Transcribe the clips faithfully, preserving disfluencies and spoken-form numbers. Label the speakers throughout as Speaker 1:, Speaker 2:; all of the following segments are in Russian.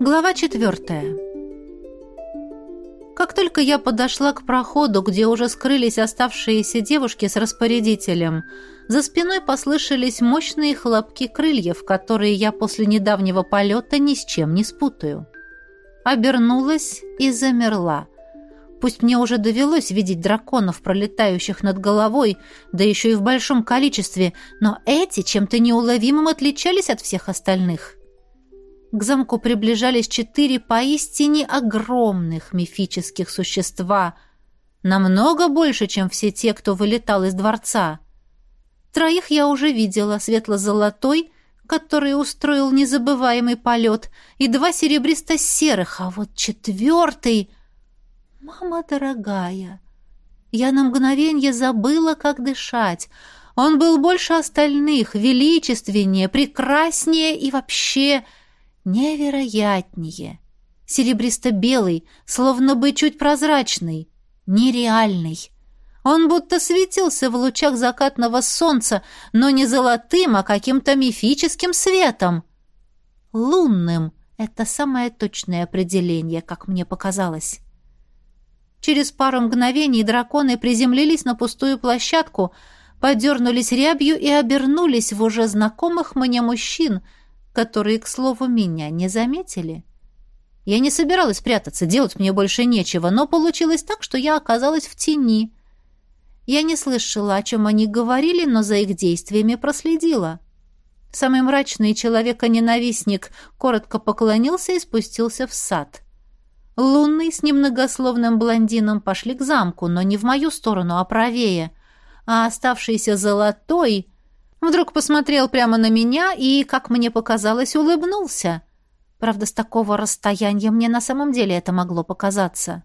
Speaker 1: Глава четвертая. Как только я подошла к проходу, где уже скрылись оставшиеся девушки с распорядителем, за спиной послышались мощные хлопки крыльев, которые я после недавнего полета ни с чем не спутаю. Обернулась и замерла. Пусть мне уже довелось видеть драконов, пролетающих над головой, да еще и в большом количестве, но эти чем-то неуловимым отличались от всех остальных. К замку приближались четыре поистине огромных мифических существа, намного больше, чем все те, кто вылетал из дворца. Троих я уже видела: светло-золотой, который устроил незабываемый полет, и два серебристо-серых, а вот четвертый... Мама дорогая! Я на мгновенье забыла, как дышать. Он был больше остальных, величественнее, прекраснее и вообще... невероятнее. Серебристо-белый, словно бы чуть прозрачный, нереальный. Он будто светился в лучах закатного солнца, но не золотым, а каким-то мифическим светом. Лунным — это самое точное определение, как мне показалось. Через пару мгновений драконы приземлились на пустую площадку, подернулись рябью и обернулись в уже знакомых мне мужчин, которые, к слову, меня не заметили. Я не собиралась прятаться, делать мне больше нечего, но получилось так, что я оказалась в тени. Я не слышала, о чем они говорили, но за их действиями проследила. Самый мрачный человека-ненавистник коротко поклонился и спустился в сад. Лунный с немногословным блондином пошли к замку, но не в мою сторону, а правее, а оставшийся золотой... Вдруг посмотрел прямо на меня и, как мне показалось, улыбнулся. Правда, с такого расстояния мне на самом деле это могло показаться.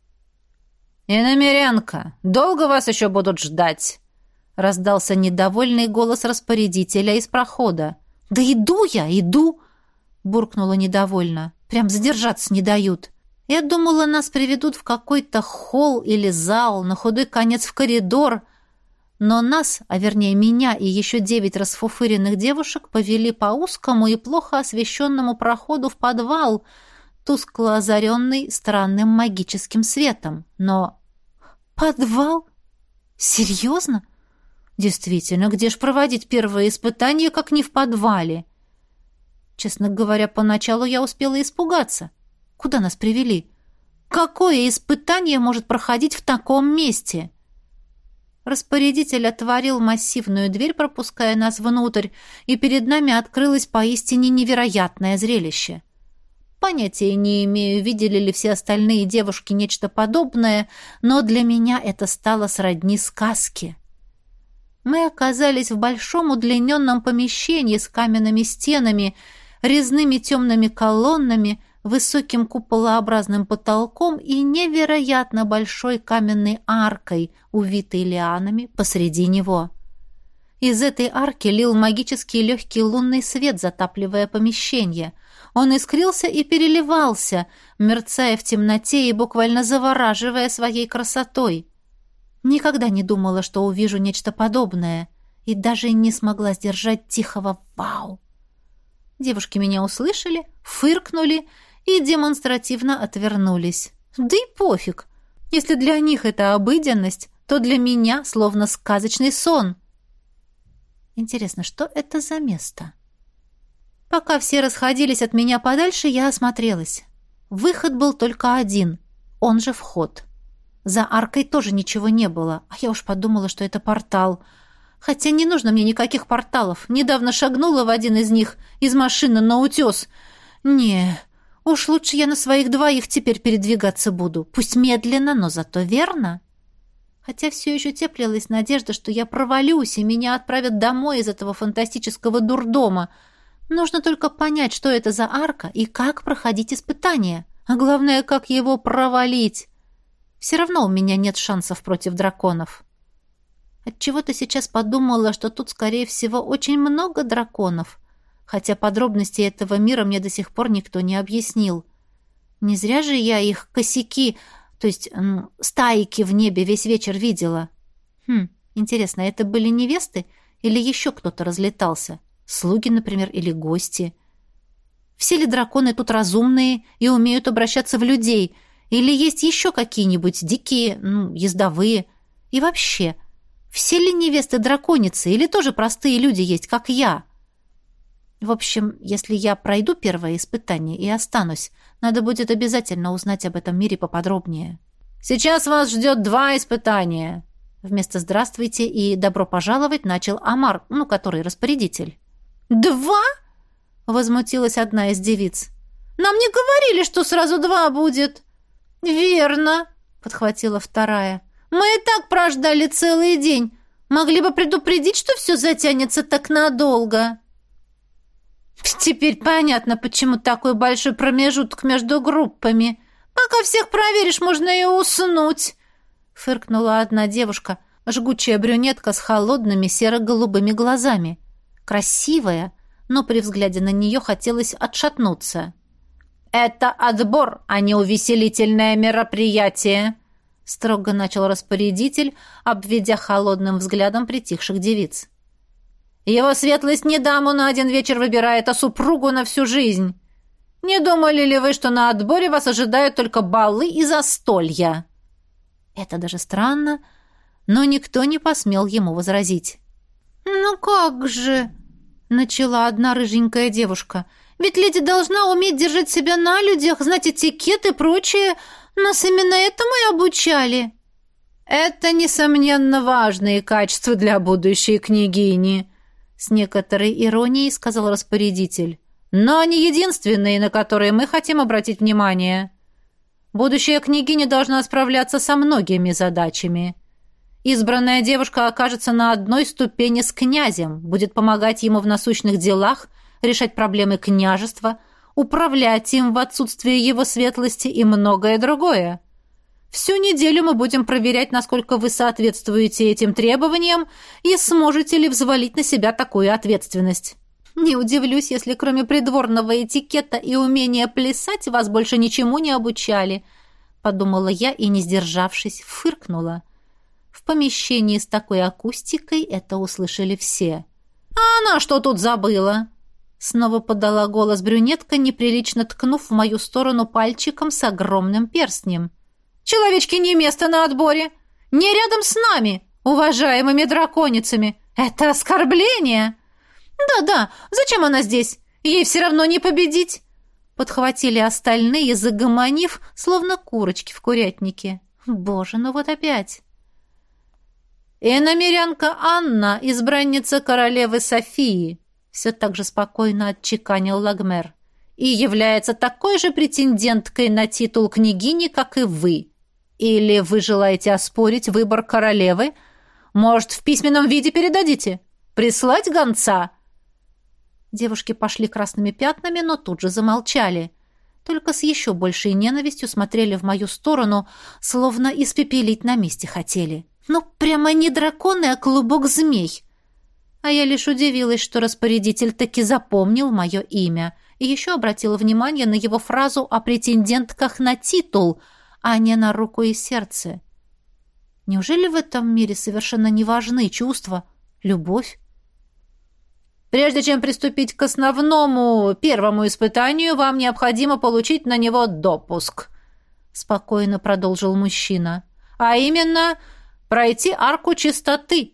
Speaker 1: «Иномерянка, долго вас еще будут ждать?» — раздался недовольный голос распорядителя из прохода. «Да иду я, иду!» — буркнула недовольно. «Прям задержаться не дают. Я думала, нас приведут в какой-то холл или зал, на худой конец в коридор». Но нас, а вернее меня и еще девять расфуфыренных девушек повели по узкому и плохо освещенному проходу в подвал, тускло озаренный странным магическим светом. Но... Подвал? Серьезно? Действительно, где ж проводить первые испытания, как не в подвале? Честно говоря, поначалу я успела испугаться. Куда нас привели? Какое испытание может проходить в таком месте? Распорядитель отворил массивную дверь, пропуская нас внутрь, и перед нами открылось поистине невероятное зрелище. Понятия не имею, видели ли все остальные девушки нечто подобное, но для меня это стало сродни сказке. Мы оказались в большом удлиненном помещении с каменными стенами, резными темными колоннами, высоким куполообразным потолком и невероятно большой каменной аркой, увитой лианами, посреди него. Из этой арки лил магический легкий лунный свет, затапливая помещение. Он искрился и переливался, мерцая в темноте и буквально завораживая своей красотой. Никогда не думала, что увижу нечто подобное, и даже не смогла сдержать тихого «Вау!». Девушки меня услышали, фыркнули и демонстративно отвернулись. Да и пофиг. Если для них это обыденность, то для меня словно сказочный сон. Интересно, что это за место? Пока все расходились от меня подальше, я осмотрелась. Выход был только один, он же вход. За аркой тоже ничего не было, а я уж подумала, что это портал. Хотя не нужно мне никаких порталов. Недавно шагнула в один из них из машины на утес. Не, уж лучше я на своих двоих теперь передвигаться буду. Пусть медленно, но зато верно. Хотя все еще теплилась надежда, что я провалюсь, и меня отправят домой из этого фантастического дурдома. Нужно только понять, что это за арка и как проходить испытания. А главное, как его провалить. Все равно у меня нет шансов против драконов. Отчего-то сейчас подумала, что тут, скорее всего, очень много драконов, хотя подробности этого мира мне до сих пор никто не объяснил. Не зря же я их косяки, то есть м, стайки в небе весь вечер видела. Хм, интересно, это были невесты или еще кто-то разлетался? Слуги, например, или гости? Все ли драконы тут разумные и умеют обращаться в людей? Или есть еще какие-нибудь дикие, ну, ездовые? И вообще, все ли невесты драконицы или тоже простые люди есть, как я? В общем, если я пройду первое испытание и останусь, надо будет обязательно узнать об этом мире поподробнее. Сейчас вас ждет два испытания. Вместо «здравствуйте» и «добро пожаловать» начал Амар, ну, который распорядитель. «Два?» — возмутилась одна из девиц. «Нам не говорили, что сразу два будет». «Верно», — подхватила вторая. «Мы и так прождали целый день. Могли бы предупредить, что все затянется так надолго». «Теперь понятно, почему такой большой промежуток между группами. Пока всех проверишь, можно и уснуть», — фыркнула одна девушка, жгучая брюнетка с холодными серо-голубыми глазами. Красивая, но при взгляде на нее хотелось отшатнуться. «Это отбор, а не увеселительное мероприятие», — строго начал распорядитель, обведя холодным взглядом притихших девиц. «Его светлость не даму на один вечер выбирает, а супругу на всю жизнь. Не думали ли вы, что на отборе вас ожидают только балы и застолья?» Это даже странно, но никто не посмел ему возразить. «Ну как же?» — начала одна рыженькая девушка. «Ведь леди должна уметь держать себя на людях, знать этикет и прочее. Нас именно этому и обучали». «Это, несомненно, важные качества для будущей княгини», — с некоторой иронией сказал распорядитель. «Но они единственные, на которые мы хотим обратить внимание. Будущая княгиня должна справляться со многими задачами. Избранная девушка окажется на одной ступени с князем, будет помогать ему в насущных делах, решать проблемы княжества, управлять им в отсутствие его светлости и многое другое. Всю неделю мы будем проверять, насколько вы соответствуете этим требованиям и сможете ли взвалить на себя такую ответственность. Не удивлюсь, если кроме придворного этикета и умения плясать вас больше ничему не обучали», — подумала я и, не сдержавшись, фыркнула. В помещении с такой акустикой это услышали все. «А она что тут забыла?» Снова подала голос брюнетка, неприлично ткнув в мою сторону пальчиком с огромным перстнем. «Человечки не место на отборе! Не рядом с нами, уважаемыми драконицами! Это оскорбление!» «Да-да, зачем она здесь? Ей все равно не победить!» Подхватили остальные, загомонив, словно курочки в курятнике. «Боже, ну вот опять!» «Иномерянка Анна, избранница королевы Софии», все так же спокойно отчеканил Лагмер, «и является такой же претенденткой на титул княгини, как и вы. Или вы желаете оспорить выбор королевы? Может, в письменном виде передадите? Прислать гонца?» Девушки пошли красными пятнами, но тут же замолчали. Только с еще большей ненавистью смотрели в мою сторону, словно испепелить на месте хотели. Ну, прямо не драконы, а клубок змей. А я лишь удивилась, что распорядитель таки запомнил мое имя и еще обратила внимание на его фразу о претендентках на титул, а не на руку и сердце. Неужели в этом мире совершенно не важны чувства, любовь? «Прежде чем приступить к основному, первому испытанию, вам необходимо получить на него допуск», — спокойно продолжил мужчина. «А именно, пройти арку чистоты».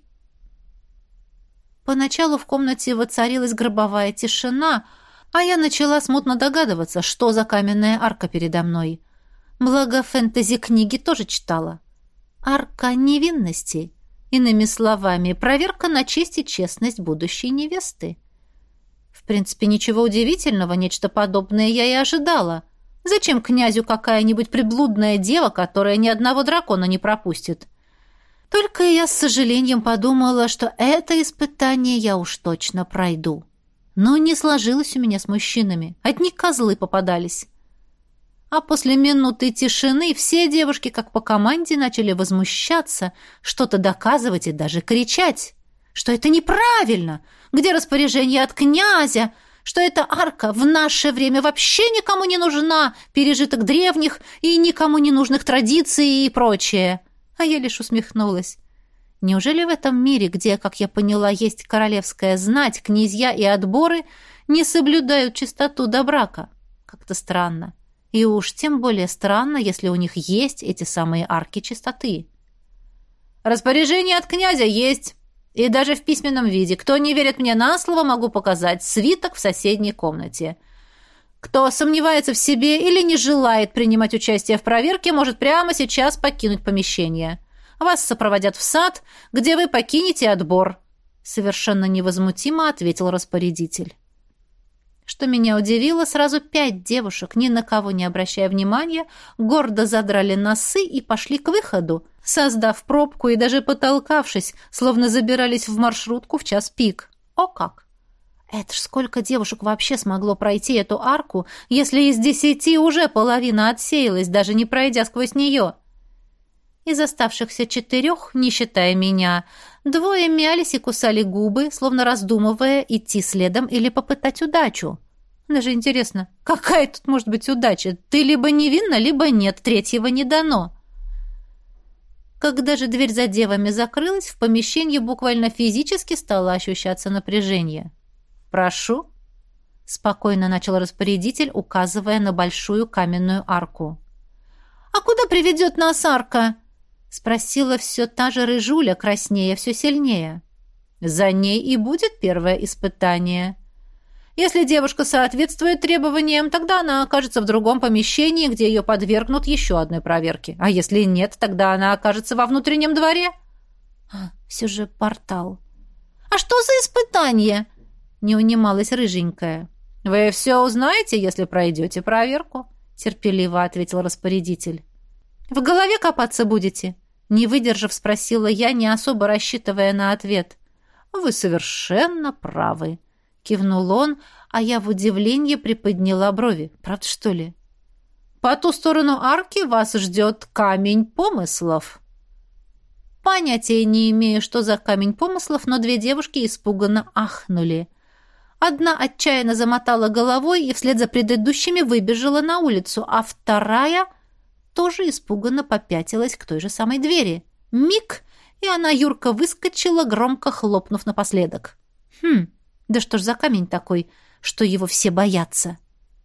Speaker 1: Поначалу в комнате воцарилась гробовая тишина, а я начала смутно догадываться, что за каменная арка передо мной. Благо, фэнтези-книги тоже читала. Арка невинности. Иными словами, проверка на честь и честность будущей невесты. В принципе, ничего удивительного, нечто подобное я и ожидала. Зачем князю какая-нибудь приблудная дева, которая ни одного дракона не пропустит? Только я с сожалением подумала, что это испытание я уж точно пройду. Но не сложилось у меня с мужчинами. Одни козлы попадались. А после минуты тишины все девушки, как по команде, начали возмущаться, что-то доказывать и даже кричать, что это неправильно, где распоряжение от князя, что эта арка в наше время вообще никому не нужна, пережиток древних и никому не нужных традиций и прочее. А я лишь усмехнулась. Неужели в этом мире, где, как я поняла, есть королевская знать, князья и отборы, не соблюдают чистоту до брака. Как-то странно. И уж тем более странно, если у них есть эти самые арки чистоты. «Распоряжение от князя есть, и даже в письменном виде. Кто не верит мне на слово, могу показать свиток в соседней комнате. Кто сомневается в себе или не желает принимать участие в проверке, может прямо сейчас покинуть помещение. Вас сопроводят в сад, где вы покинете отбор», — совершенно невозмутимо ответил распорядитель. Что меня удивило, сразу пять девушек, ни на кого не обращая внимания, гордо задрали носы и пошли к выходу, создав пробку и даже потолкавшись, словно забирались в маршрутку в час пик. О как! Это ж сколько девушек вообще смогло пройти эту арку, если из десяти уже половина отсеялась, даже не пройдя сквозь нее? Из оставшихся четырех, не считая меня, двое мялись и кусали губы, словно раздумывая, идти следом или попытать удачу. Даже интересно, какая тут может быть удача? Ты либо невинна, либо нет, третьего не дано. Когда же дверь за девами закрылась, в помещении буквально физически стало ощущаться напряжение. «Прошу», — спокойно начал распорядитель, указывая на большую каменную арку. «А куда приведет нас арка?» — спросила все та же рыжуля, краснея все сильнее. «За ней и будет первое испытание. Если девушка соответствует требованиям, тогда она окажется в другом помещении, где ее подвергнут еще одной проверке. А если нет, тогда она окажется во внутреннем дворе». А, все же портал. «А что за испытание?» — не унималась рыженькая. «Вы все узнаете, если пройдете проверку», — терпеливо ответил распорядитель. «В голове копаться будете?» Не выдержав, спросила я, не особо рассчитывая на ответ. «Вы совершенно правы», — кивнул он, а я в удивлении приподняла брови. «Правда, что ли?» «По ту сторону арки вас ждет камень помыслов». Понятия не имею, что за камень помыслов, но две девушки испуганно ахнули. Одна отчаянно замотала головой и вслед за предыдущими выбежала на улицу, а вторая тоже испуганно попятилась к той же самой двери. Миг, и она юрко выскочила, громко хлопнув напоследок. Хм, да что ж за камень такой, что его все боятся?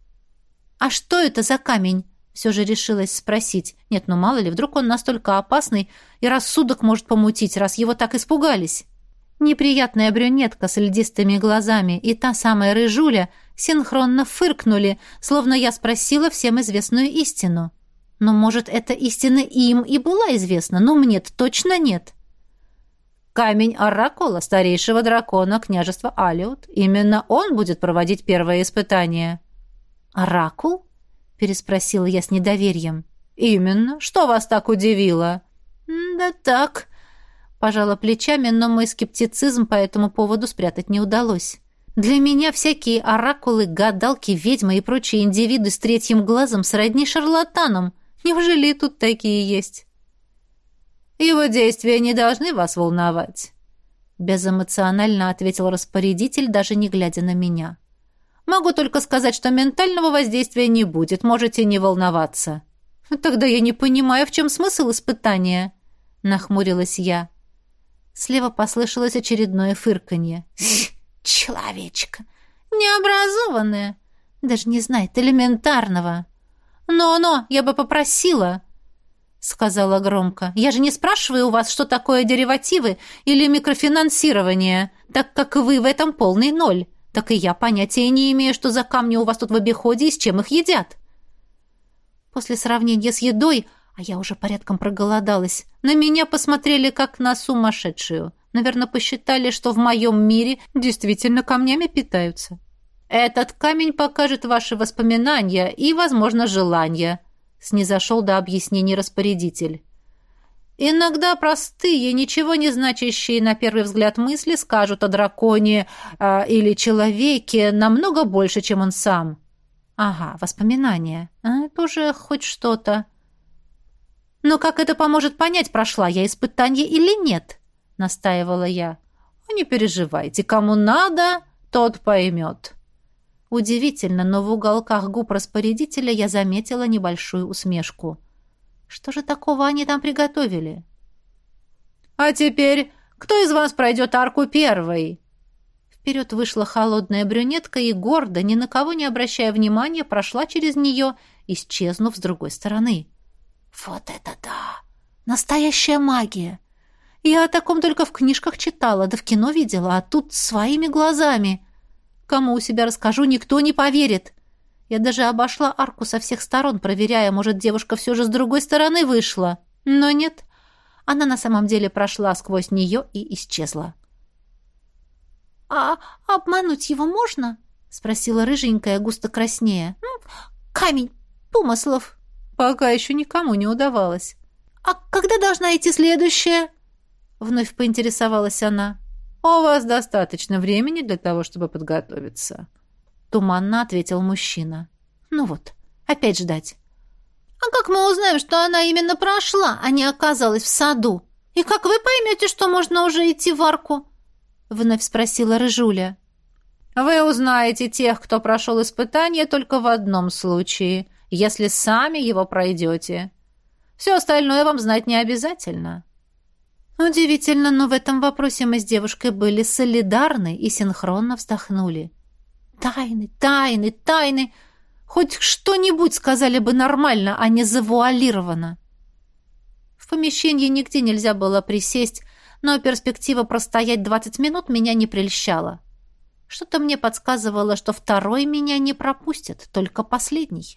Speaker 1: «А что это за камень?» Все же решилась спросить. Нет, ну мало ли, вдруг он настолько опасный, и рассудок может помутить, раз его так испугались. Неприятная брюнетка с льдистыми глазами и та самая рыжуля синхронно фыркнули, словно я спросила всем известную истину. Но, может, эта истина им и была известна, но мне-то точно нет. «Камень оракула старейшего дракона княжества Алиут. Именно он будет проводить первое испытание». «Оракул?» — переспросила я с недоверием. «Именно. Что вас так удивило?» «Да так», — пожала плечами, но мой скептицизм по этому поводу спрятать не удалось. «Для меня всякие оракулы, гадалки, ведьмы и прочие индивиды с третьим глазом сродни шарлатанам. Неужели и тут такие есть?» «Его действия не должны вас волновать», — безэмоционально ответил распорядитель, даже не глядя на меня. «Могу только сказать, что ментального воздействия не будет, можете не волноваться». «Тогда я не понимаю, в чем смысл испытания», — нахмурилась я. Слева послышалось очередное фырканье. «Человечка! Необразованная! Даже не знает элементарного!» «Но-но, я бы попросила», — сказала громко. «Я же не спрашиваю у вас, что такое деривативы или микрофинансирование, так как вы в этом полный ноль. Так и я понятия не имею, что за камни у вас тут в обиходе и с чем их едят». После сравнения с едой, а я уже порядком проголодалась, на меня посмотрели как на сумасшедшую. Наверное, посчитали, что в моем мире действительно камнями питаются. «Этот камень покажет ваши воспоминания и, возможно, желания», — снизошел до объяснений распорядитель. «Иногда простые, ничего не значащие на первый взгляд мысли скажут о драконе э, или человеке намного больше, чем он сам». «Ага, воспоминания. А, это уже хоть что-то». «Но как это поможет понять, прошла я испытание или нет?» — настаивала я. «Не переживайте, кому надо, тот поймет». Удивительно, но в уголках губ распорядителя я заметила небольшую усмешку. Что же такого они там приготовили? «А теперь кто из вас пройдет арку первой?» Вперед вышла холодная брюнетка и гордо, ни на кого не обращая внимания, прошла через нее, исчезнув с другой стороны. Вот это да! Настоящая магия! Я о таком только в книжках читала, да в кино видела, а тут своими глазами. Кому у себя расскажу, никто не поверит. Я даже обошла арку со всех сторон, проверяя, может, девушка все же с другой стороны вышла. Но нет, она на самом деле прошла сквозь нее и исчезла. «А обмануть его можно?» — спросила рыженькая, густо краснея. «Камень, помыслов». Пока еще никому не удавалось. «А когда должна идти следующая?» — вновь поинтересовалась она. «У вас достаточно времени для того, чтобы подготовиться», — туманно ответил мужчина. «Ну вот, опять ждать». «А как мы узнаем, что она именно прошла, а не оказалась в саду? И как вы поймете, что можно уже идти в арку?» — вновь спросила Рыжуля. «Вы узнаете тех, кто прошел испытание, только в одном случае, если сами его пройдете. Все остальное вам знать не обязательно». Удивительно, но в этом вопросе мы с девушкой были солидарны и синхронно вздохнули. «Тайны, тайны, тайны! Хоть что-нибудь сказали бы нормально, а не завуалированно». В помещении нигде нельзя было присесть, но перспектива простоять двадцать минут меня не прельщала. Что-то мне подсказывало, что второй меня не пропустит, только последний.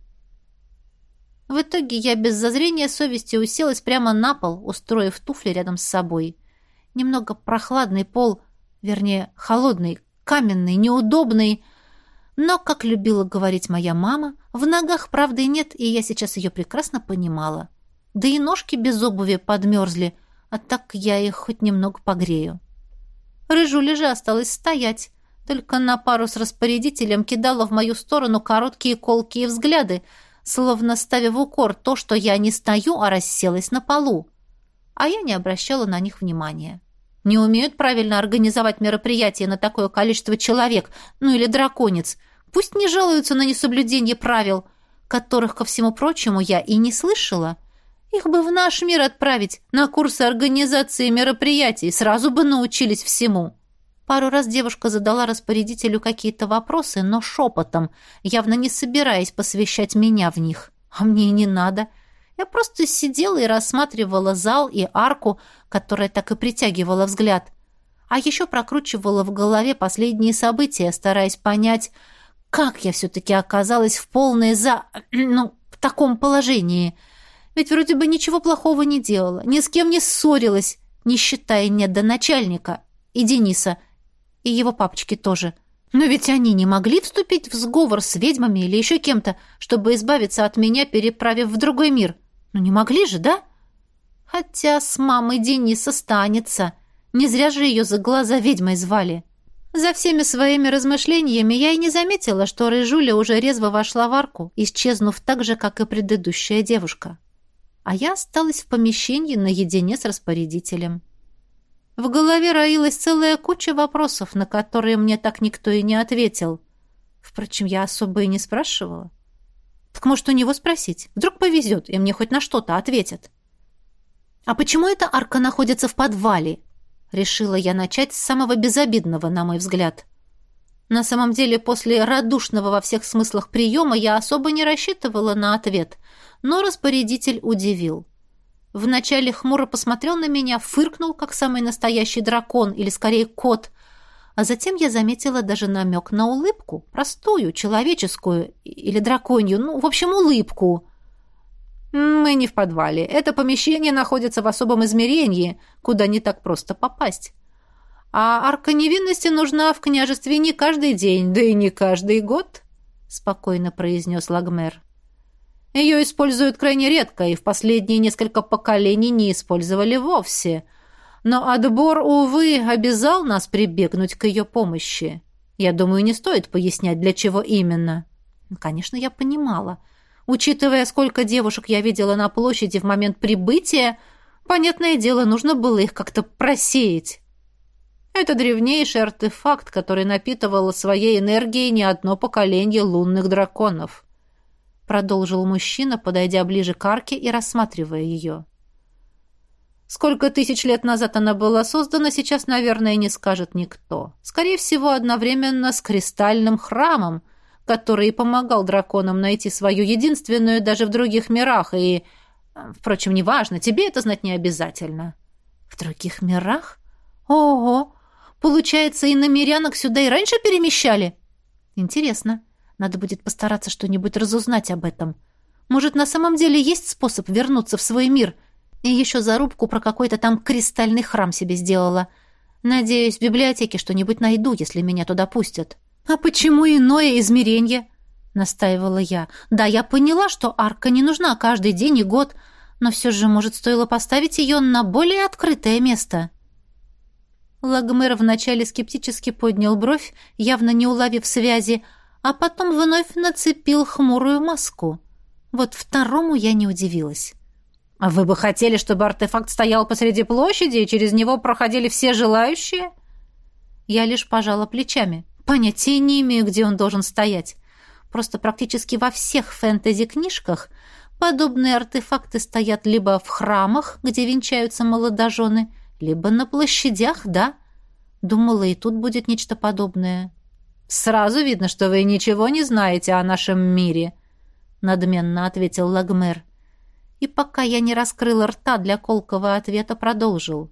Speaker 1: В итоге я без зазрения совести уселась прямо на пол, устроив туфли рядом с собой. Немного прохладный пол, вернее, холодный, каменный, неудобный. Но, как любила говорить моя мама, в ногах правды нет, и я сейчас ее прекрасно понимала. Да и ножки без обуви подмерзли, а так я их хоть немного погрею. Рыжуля же осталась стоять, только на пару с распорядителем кидала в мою сторону короткие колкие взгляды, словно ставя в укор то, что я не стою, а расселась на полу. А я не обращала на них внимания. Не умеют правильно организовать мероприятие на такое количество человек, ну или драконец. Пусть не жалуются на несоблюдение правил, которых, ко всему прочему, я и не слышала. Их бы в наш мир отправить на курсы организации мероприятий, сразу бы научились всему. Пару раз девушка задала распорядителю какие-то вопросы, но шепотом, явно не собираясь посвящать меня в них. А мне и не надо. Я просто сидела и рассматривала зал и арку, которая так и притягивала взгляд. А еще прокручивала в голове последние события, стараясь понять, как я все-таки оказалась в полной за... ну, в таком положении. Ведь вроде бы ничего плохого не делала, ни с кем не ссорилась, не считая недоначальника и Дениса, и его папочки тоже. Но ведь они не могли вступить в сговор с ведьмами или еще кем-то, чтобы избавиться от меня, переправив в другой мир. Ну не могли же, да? Хотя с мамой Дениса станется. Не зря же ее за глаза ведьмой звали. За всеми своими размышлениями я и не заметила, что Рыжуля уже резво вошла в арку, исчезнув так же, как и предыдущая девушка. А я осталась в помещении наедине с распорядителем. В голове роилась целая куча вопросов, на которые мне так никто и не ответил. Впрочем, я особо и не спрашивала. Так может, у него спросить? Вдруг повезет, и мне хоть на что-то ответят. «А почему эта арка находится в подвале?» Решила я начать с самого безобидного, на мой взгляд. На самом деле, после радушного во всех смыслах приема я особо не рассчитывала на ответ, но распорядитель удивил. Вначале хмуро посмотрел на меня, фыркнул, как самый настоящий дракон, или скорее кот, а затем я заметила даже намек на улыбку, простую, человеческую или драконью, ну, в общем, улыбку. «Мы не в подвале. Это помещение находится в особом измерении, куда не так просто попасть. А арка невинности нужна в княжестве не каждый день, да и не каждый год», — спокойно произнес Лагмер. «Ее используют крайне редко, и в последние несколько поколений не использовали вовсе. Но отбор, увы, обязал нас прибегнуть к ее помощи. Я думаю, не стоит пояснять, для чего именно». Конечно, я понимала. Учитывая, сколько девушек я видела на площади в момент прибытия, понятное дело, нужно было их как-то просеять. Это древнейший артефакт, который напитывал своей энергией не одно поколение лунных драконов. Продолжил мужчина, подойдя ближе к арке и рассматривая ее. Сколько тысяч лет назад она была создана, сейчас, наверное, не скажет никто. Скорее всего, одновременно с кристальным храмом, который помогал драконам найти свою единственную даже в других мирах, и... Впрочем, неважно, тебе это знать не обязательно. В других мирах? Ого! Получается, иномирянок сюда и раньше перемещали? Интересно. Надо будет постараться что-нибудь разузнать об этом. Может, на самом деле есть способ вернуться в свой мир? И еще зарубку про какой-то там кристальный храм себе сделала. Надеюсь, в библиотеке что-нибудь найду, если меня туда пустят. А почему иное измерение? Настаивала я. Да, я поняла, что арка не нужна каждый день и год, но все же, может, стоило поставить ее на более открытое место. Лагмер вначале скептически поднял бровь, явно не уловив связи, а потом вновь нацепил хмурую маску. Вот второму я не удивилась. «А вы бы хотели, чтобы артефакт стоял посреди площади, и через него проходили все желающие?» Я лишь пожала плечами. Понятия не имею, где он должен стоять. Просто практически во всех фэнтези-книжках подобные артефакты стоят либо в храмах, где венчаются молодожены, либо на площадях, да. Думала, и тут будет нечто подобное. «Сразу видно, что вы ничего не знаете о нашем мире», — надменно ответил Лагмер. И пока я не раскрыла рта для колкого ответа, продолжил.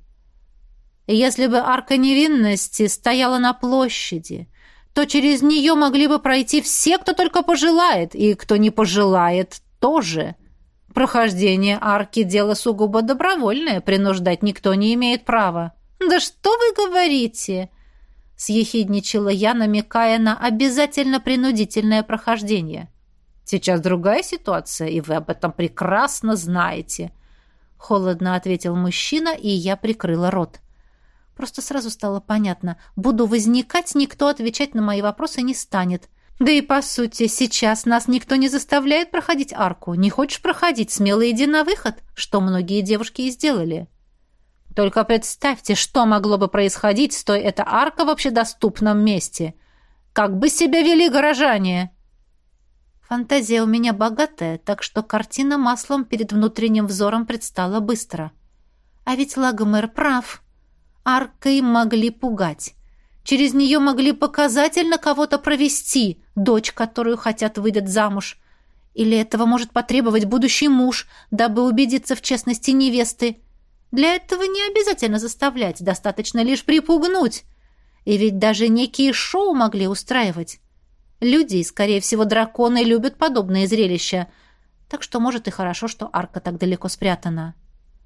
Speaker 1: «Если бы арка невинности стояла на площади, то через нее могли бы пройти все, кто только пожелает, и кто не пожелает, тоже. Прохождение арки — дело сугубо добровольное, принуждать никто не имеет права». «Да что вы говорите?» — съехидничала я, намекая на обязательно принудительное прохождение. «Сейчас другая ситуация, и вы об этом прекрасно знаете», — холодно ответил мужчина, и я прикрыла рот. Просто сразу стало понятно. Буду возникать, никто отвечать на мои вопросы не станет. Да и, по сути, сейчас нас никто не заставляет проходить арку. Не хочешь проходить, смело иди на выход, что многие девушки и сделали. Только представьте, что могло бы происходить, стоя эта арка в общедоступном месте. Как бы себя вели горожане!» Фантазия у меня богатая, так что картина маслом перед внутренним взором предстала быстро. А ведь Лагмер прав. Аркой могли пугать. Через нее могли показательно кого-то провести, дочь, которую хотят выдать замуж. Или этого может потребовать будущий муж, дабы убедиться в честности невесты. Для этого не обязательно заставлять, достаточно лишь припугнуть. И ведь даже некие шоу могли устраивать. Люди, и, скорее всего, драконы, любят подобные зрелища. Так что, может, и хорошо, что арка так далеко спрятана.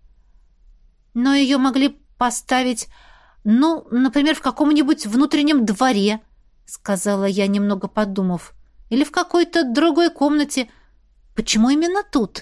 Speaker 1: Но ее могли поставить, ну, например, в каком-нибудь внутреннем дворе, сказала я, немного подумав. Или в какой-то другой комнате. Почему именно тут?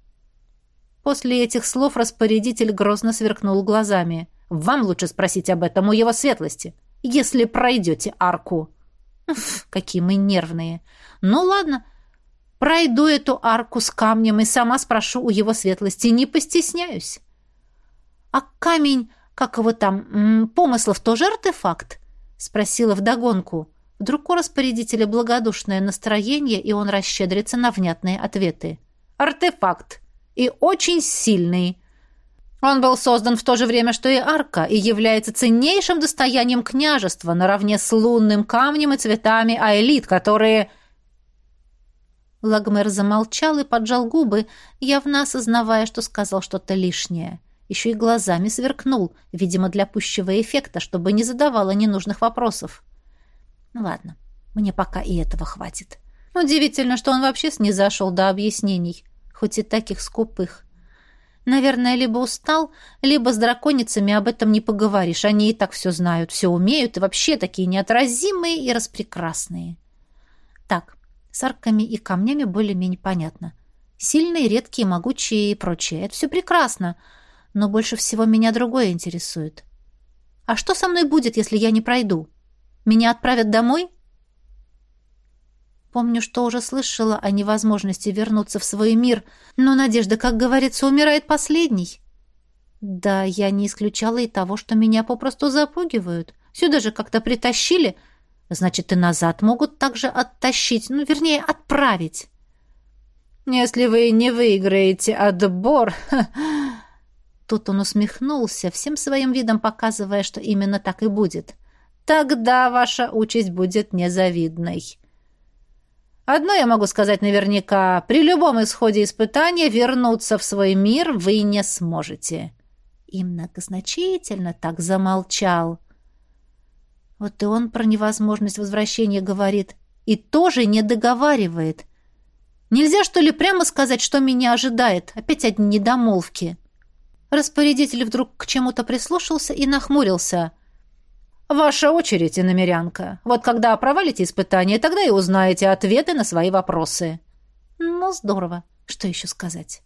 Speaker 1: После этих слов распорядитель грозно сверкнул глазами. «Вам лучше спросить об этом у его светлости, если пройдете арку». Уф, какие мы нервные. Ну ладно, пройду эту арку с камнем и сама спрошу у его светлости, не постесняюсь. А камень, как его там, помыслов тоже артефакт? Спросила вдогонку. Вдруг у распорядителя благодушное настроение, и он расщедрится на внятные ответы. Артефакт. И очень сильный. Он был создан в то же время, что и арка, и является ценнейшим достоянием княжества наравне с лунным камнем и цветами аэлит, которые...» Лагмер замолчал и поджал губы, явно осознавая, что сказал что-то лишнее. Еще и глазами сверкнул, видимо, для пущего эффекта, чтобы не задавала ненужных вопросов. Ну ладно, мне пока и этого хватит. Удивительно, что он вообще снизошел до объяснений, хоть и таких скупых. Наверное, либо устал, либо с драконицами об этом не поговоришь. Они и так все знают, все умеют и вообще такие неотразимые и распрекрасные. Так, с арками и камнями более-менее понятно. Сильные, редкие, могучие и прочее. Это все прекрасно. Но больше всего меня другое интересует. А что со мной будет, если я не пройду? Меня отправят домой? Помню, что уже слышала о невозможности вернуться в свой мир, но надежда, как говорится, умирает последней. Да, я не исключала и того, что меня попросту запугивают. Сюда же как-то притащили, значит, и назад могут также оттащить, ну, вернее, отправить. Если вы не выиграете отбор, Тут он усмехнулся, всем своим видом показывая, что именно так и будет. «Тогда ваша участь будет незавидной. Одно я могу сказать наверняка. При любом исходе испытания вернуться в свой мир вы не сможете». И многозначительно так замолчал. Вот и он про невозможность возвращения говорит. И тоже не договаривает. Нельзя, что ли, прямо сказать, что меня ожидает? Опять одни недомолвки. Распорядитель вдруг к чему-то прислушался и нахмурился. «Ваша очередь, иномерянка. Вот когда провалите испытание, тогда и узнаете ответы на свои вопросы». «Ну, здорово. Что еще сказать?»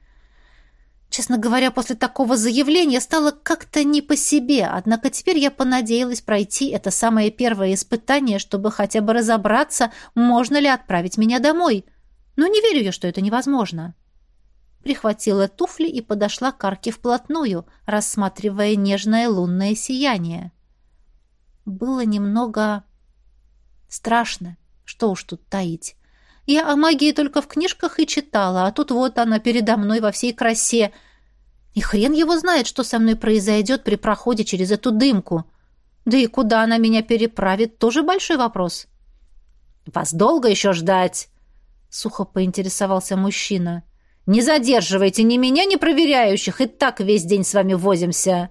Speaker 1: Честно говоря, после такого заявления стало как-то не по себе, однако теперь я понадеялась пройти это самое первое испытание, чтобы хотя бы разобраться, можно ли отправить меня домой. Но не верю я, что это невозможно. Прихватила туфли и подошла к арке вплотную, рассматривая нежное лунное сияние. Было немного страшно, что уж тут таить. Я о магии только в книжках и читала, а тут вот она передо мной во всей красе. И хрен его знает, что со мной произойдет при проходе через эту дымку. Да и куда она меня переправит, тоже большой вопрос. «Вас долго еще ждать?» — сухо поинтересовался мужчина. «Не задерживайте ни меня, ни проверяющих, и так весь день с вами возимся».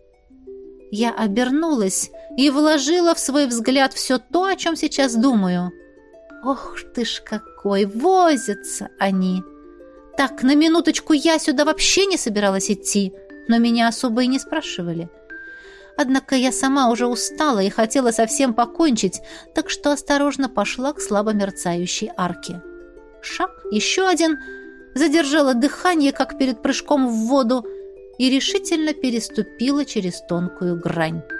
Speaker 1: Я обернулась и вложила в свой взгляд все то, о чем сейчас думаю. Ох ты ж какой, возятся они! Так, на минуточку, я сюда вообще не собиралась идти, но меня особо и не спрашивали. Однако я сама уже устала и хотела совсем покончить, так что осторожно пошла к слабо мерцающей арке. Шаг, еще один, задержала дыхание, как перед прыжком в воду, и решительно переступила через тонкую грань.